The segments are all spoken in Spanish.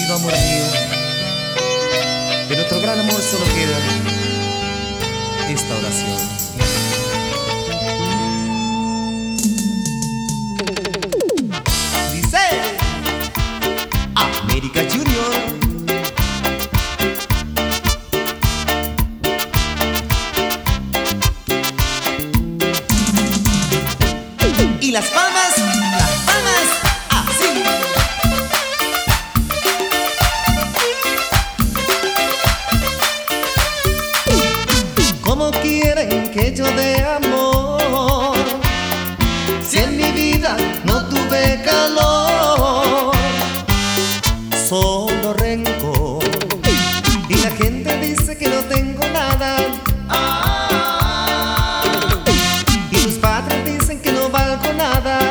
querido amor mío, de nuestro gran amor solo queda esta oración. Dice América Junior. Y las palmas, así. ¿Cómo quieren que yo dé amor si en mi vida no tuve calor? Solo rencor. Y la gente dice que no tengo nada. Y tus padres dicen que no valgo nada.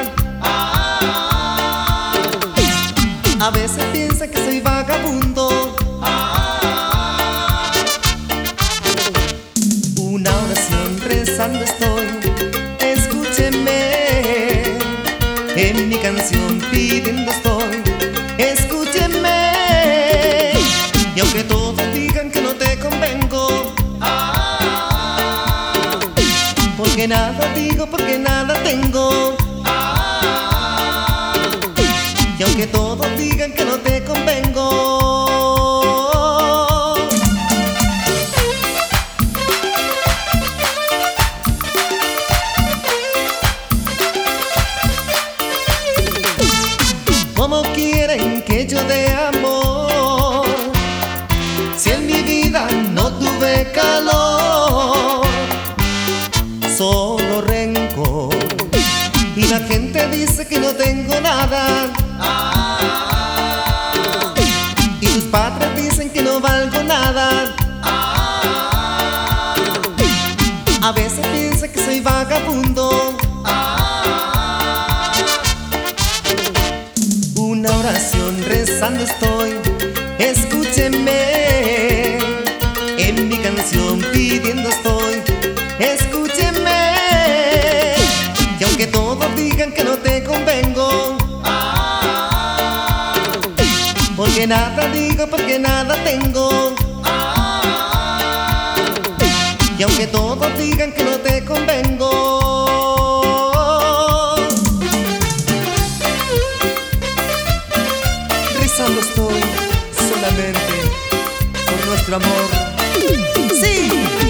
A veces piensan que soy vagabundo. Una oración rezando estoy, escúcheme. En mi canción pidiendo estoy, escúcheme. Y aunque todos digan que no te convengo, porque nada digo, porque nada tengo. Y aunque todos digan que no te convengo, ¿cómo quieren que yo dé amor si en mi vida no tuve calor? Solo rencor. Y la gente dice que no tengo nada. Y tus padres dicen que no valgo nada. A veces piensan que soy vagabundo. Una oración rezando estoy, escúcheme. En mi canción pidiendo estoy, escúcheme. Y aunque todos digan que no te convengo, porque nada digo, porque nada tengo. Y aunque todos digan que no te convengo, rezando estoy solamente por nuestro amor. ¡Sí!